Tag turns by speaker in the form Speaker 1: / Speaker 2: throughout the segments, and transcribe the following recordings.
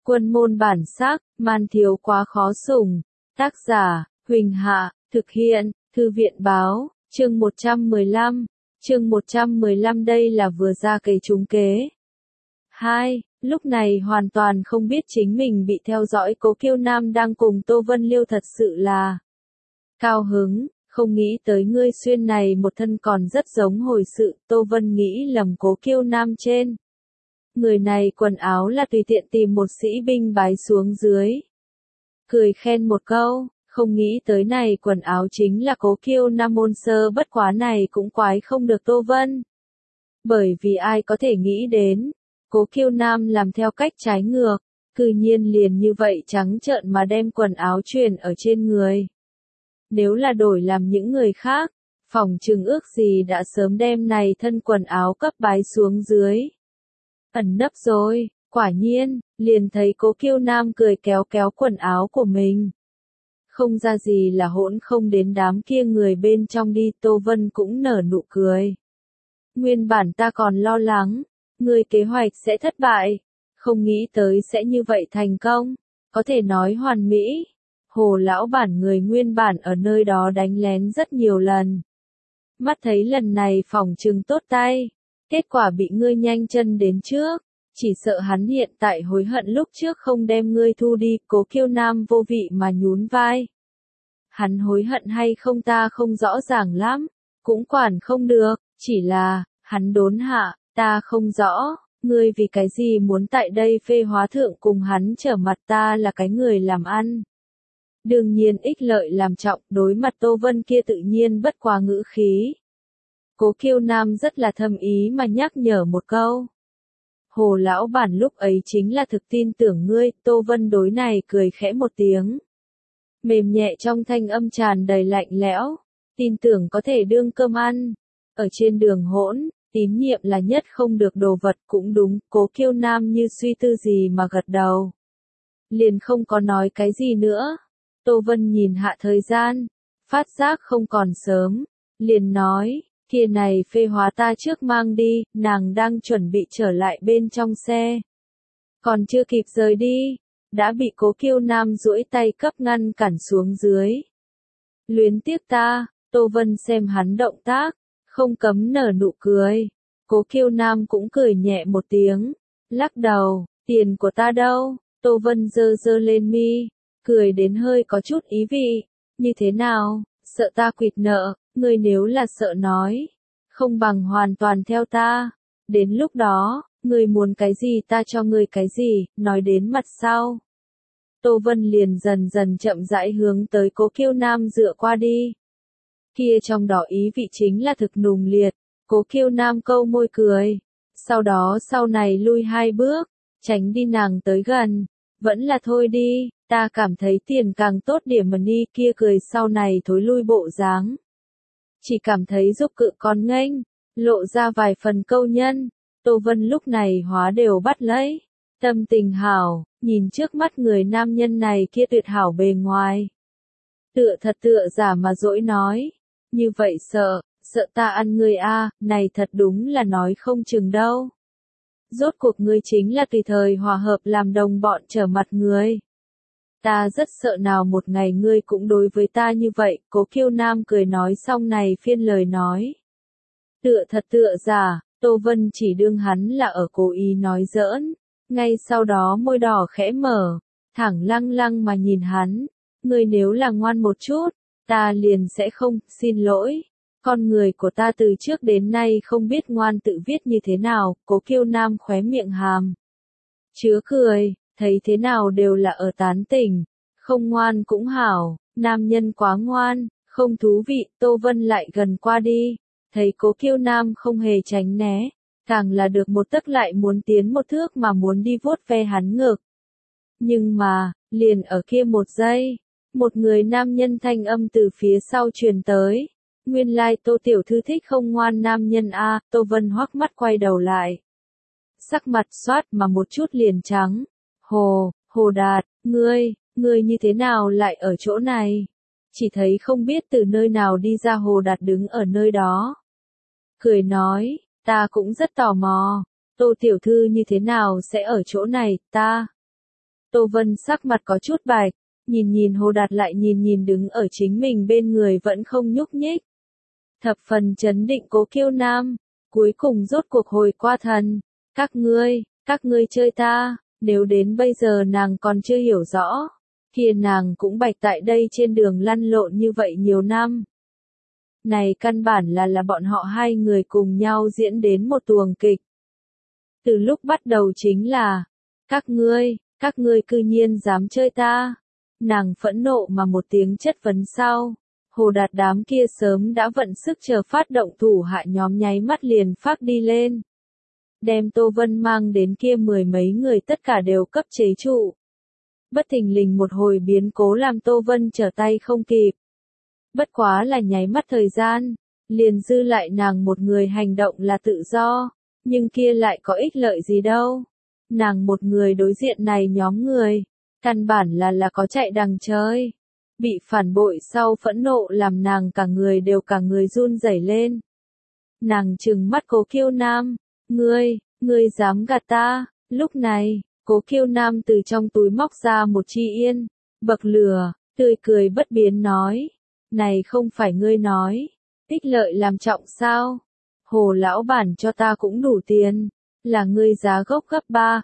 Speaker 1: Quân môn bản sắc, man thiếu quá khó sủng. Tác giả, Huỳnh Hạ, thực hiện, Thư viện báo, chương 115. Chương 115 đây là vừa ra cây trúng kế. 2. Lúc này hoàn toàn không biết chính mình bị theo dõi, Cố Kiêu Nam đang cùng Tô Vân Liêu thật sự là cao hứng, không nghĩ tới ngươi xuyên này một thân còn rất giống hồi sự. Tô Vân nghĩ lầm Cố Kiêu Nam trên người này quần áo là tùy tiện tìm một sĩ binh bái xuống dưới. Cười khen một câu, không nghĩ tới này quần áo chính là Cố Kiêu Nam môn sơ, bất quá này cũng quái không được Tô Vân. Bởi vì ai có thể nghĩ đến, Cố Kiêu Nam làm theo cách trái ngược, cư nhiên liền như vậy trắng trợn mà đem quần áo truyền ở trên người. Nếu là đổi làm những người khác, phỏng chừng ước gì đã sớm đem này thân quần áo cấp bái xuống dưới. Ẩn nấp rồi, quả nhiên, liền thấy Cố Kiêu Nam cười kéo kéo quần áo của mình. Không ra gì là hỗn không đến đám kia người bên trong đi. Tô Vân cũng nở nụ cười. Nguyên bản ta còn lo lắng, người kế hoạch sẽ thất bại, không nghĩ tới sẽ như vậy thành công, có thể nói hoàn mỹ. Hồ lão bản người nguyên bản ở nơi đó đánh lén rất nhiều lần. Mắt thấy lần này phỏng chừng tốt tay, kết quả bị ngươi nhanh chân đến trước, chỉ sợ hắn hiện tại hối hận lúc trước không đem ngươi thu đi. Cố Kiêu Nam vô vị mà nhún vai. Hắn hối hận hay không ta không rõ ràng lắm, cũng quản không được, chỉ là, hắn đốn hạ, ta không rõ, ngươi vì cái gì muốn tại đây phê hóa thượng cùng hắn trở mặt, ta là cái người làm ăn. Đương nhiên ích lợi làm trọng, đối mặt Tô Vân kia tự nhiên bất quá ngữ khí. Cố Kiêu Nam rất là thâm ý mà nhắc nhở một câu. Hồ lão bản lúc ấy chính là thực tin tưởng ngươi. Tô Vân đối này cười khẽ một tiếng. Mềm nhẹ trong thanh âm tràn đầy lạnh lẽo, tin tưởng có thể đương cơm ăn. Ở trên đường hỗn, tín nhiệm là nhất không được đồ vật. Cũng đúng. Cố Kiêu Nam như suy tư gì mà gật đầu. Liền không có nói cái gì nữa. Tô Vân nhìn hạ thời gian, phát giác không còn sớm, liền nói, kia này phê hóa ta trước mang đi. Nàng đang chuẩn bị trở lại bên trong xe, còn chưa kịp rời đi, đã bị Cố Kiêu Nam duỗi tay cấp ngăn cản xuống dưới. Luyến tiếc ta. Tô Vân xem hắn động tác, không cấm nở nụ cười. Cố Kiêu Nam cũng cười nhẹ một tiếng, lắc đầu. Tiền của ta đâu? Tô Vân giơ giơ lên mi, cười đến hơi có chút ý vị. Như thế nào, sợ ta quỵt nợ? Ngươi nếu là sợ nói, không bằng hoàn toàn theo ta. Đến lúc đó, ngươi muốn cái gì ta cho ngươi cái gì, nói đến mặt sau. Tô Vân liền dần dần chậm rãi hướng tới Cố Kiêu Nam dựa qua đi. Kia trong đó ý vị chính là thực nùng liệt. Cố Kiêu Nam câu môi cười, sau đó sau này lui 2 bước, tránh đi nàng tới gần. Vẫn là thôi đi, ta cảm thấy tiền càng tốt điểm mà đi. Kia cười sau này thối lui bộ dáng, chỉ cảm thấy giúp cự con nghênh, lộ ra vài phần câu nhân. Tô Vân lúc này hóa đều bắt lấy, tâm tình hảo, nhìn trước mắt người nam nhân này kia tuyệt hảo bề ngoài. Tựa thật tựa giả mà dỗi nói, như vậy sợ ta ăn ngươi a, này thật đúng là nói không chừng đâu. Rốt cuộc ngươi chính là tùy thời hòa hợp làm đồng bọn trở mặt người. Ta rất sợ nào một ngày ngươi cũng đối với ta như vậy. Cố Kiêu Nam cười nói xong này phiên lời nói. Tựa thật tựa giả, Tô Vân chỉ đương hắn là ở cố ý nói giỡn. Ngay sau đó môi đỏ khẽ mở, thẳng lăng lăng mà nhìn hắn. Ngươi nếu là ngoan một chút, ta liền sẽ không, xin lỗi. Con người của ta từ trước đến nay không biết ngoan tự viết như thế nào. Cố Kiêu Nam khóe miệng hàm chứa cười, thấy thế nào đều là ở tán tỉnh. Không ngoan cũng hảo, nam nhân quá ngoan, không thú vị. Tô Vân lại gần qua đi, thấy Cố Kiêu Nam không hề tránh né, càng là được một tấc lại muốn tiến một thước mà muốn đi vuốt ve hắn ngực. Nhưng mà, liền ở kia một giây, một người nam nhân thanh âm từ phía sau truyền tới. Nguyên lai Tô tiểu thư thích không ngoan nam nhân a. Tô Vân hoắc mắt quay đầu lại, sắc mặt xoát mà một chút liền trắng. Hồ Đạt, ngươi như thế nào lại ở chỗ này? Chỉ thấy không biết từ nơi nào đi ra Hồ Đạt đứng ở nơi đó. Cười nói, ta cũng rất tò mò, Tô tiểu thư như thế nào sẽ ở chỗ này, ta Tô Vân sắc mặt có chút bạch, nhìn Hồ Đạt lại nhìn đứng ở chính mình bên người vẫn không nhúc nhích. Thập phần chấn định Cố Kiêu Nam, cuối cùng rốt cuộc hồi qua thần. Các ngươi chơi ta, nếu đến bây giờ nàng còn chưa hiểu rõ, kia nàng cũng bạch tại đây trên đường lăn lộn như vậy nhiều năm. Này căn bản là bọn họ hai người cùng nhau diễn đến một tuồng kịch. Từ lúc bắt đầu chính là, các ngươi cư nhiên dám chơi ta. Nàng phẫn nộ mà một tiếng chất vấn sau. Hồ Đạt đám kia sớm đã vận sức chờ phát động thủ hạ nhóm nháy mắt liền phát đi lên. Đem Tô Vân mang đến kia mười mấy người tất cả đều cấp chế trụ. Bất thình lình một hồi biến cố làm Tô Vân trở tay không kịp. Bất quá là nháy mắt thời gian, liền dư lại nàng một người hành động là tự do, nhưng kia lại có ích lợi gì đâu. Nàng một người đối diện này nhóm người, căn bản là có chạy đằng chơi. Bị phản bội sau phẫn nộ làm nàng cả người run rẩy lên. Nàng trừng mắt Cố Kiêu Nam, ngươi dám gạt ta. Lúc này, Cố Kiêu Nam từ trong túi móc ra một chi yên, bậc lửa, tươi cười bất biến nói, này không phải ngươi nói, ích lợi làm trọng sao? Hồ lão bản cho ta cũng đủ tiền, là ngươi giá gốc gấp 3,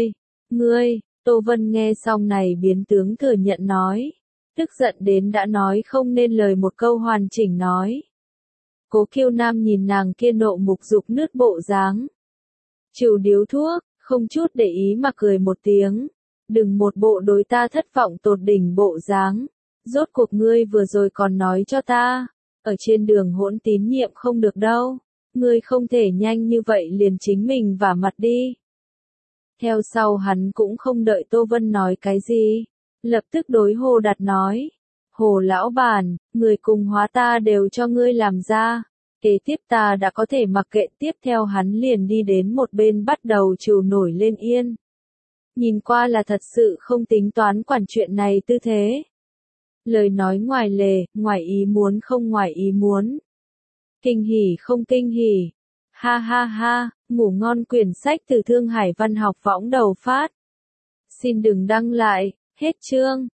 Speaker 1: ngươi, Tô Vân nghe xong này biến tướng thừa nhận nói, tức giận đến đã nói không nên lời một câu hoàn chỉnh nói. Cố Kiêu Nam nhìn nàng kia nộ mục dục nứt bộ dáng, chịu điếu thuốc, không chút để ý mà cười một tiếng, đừng một bộ đối ta thất vọng tột đỉnh bộ dáng, rốt cuộc ngươi vừa rồi còn nói cho ta, ở trên đường hỗn tín nhiệm không được đâu, ngươi không thể nhanh như vậy liền chính mình vả mặt đi. Theo sau hắn cũng không đợi Tô Vân nói cái gì, lập tức đối Hồ Đạt nói, Hồ lão bản, người cùng hóa ta đều cho ngươi làm ra. Kế tiếp ta đã có thể mặc kệ, tiếp theo hắn liền đi đến một bên bắt đầu trù nổi lên yên. Nhìn qua là thật sự không tính toán quản chuyện này tư thế. Lời nói ngoài lề, ngoài ý muốn không ngoài ý muốn. Kinh hỉ không kinh hỉ. Ha ha ha, ngủ ngon quyển sách từ Thương Hải Văn học võng đầu phát. Xin đừng đăng lại, hết chương.